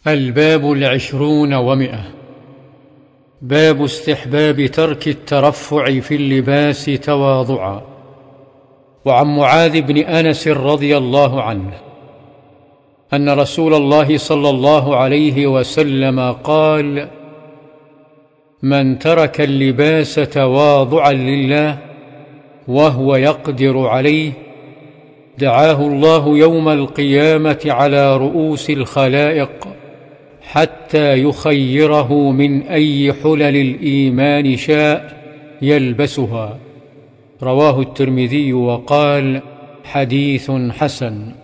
الباب 20 و100. باب استحباب ترك الترفع في اللباس تواضعا. وعن معاذ بن أنس رضي الله عنه أن رسول الله صلى الله عليه وسلم قال: من ترك اللباس تواضعا لله وهو يقدر عليه دعاه الله يوم القيامة على رؤوس الخلائق حتى يخيره من أي حلل الإيمان شاء يلبسها. رواه الترمذي وقال: حديث حسن.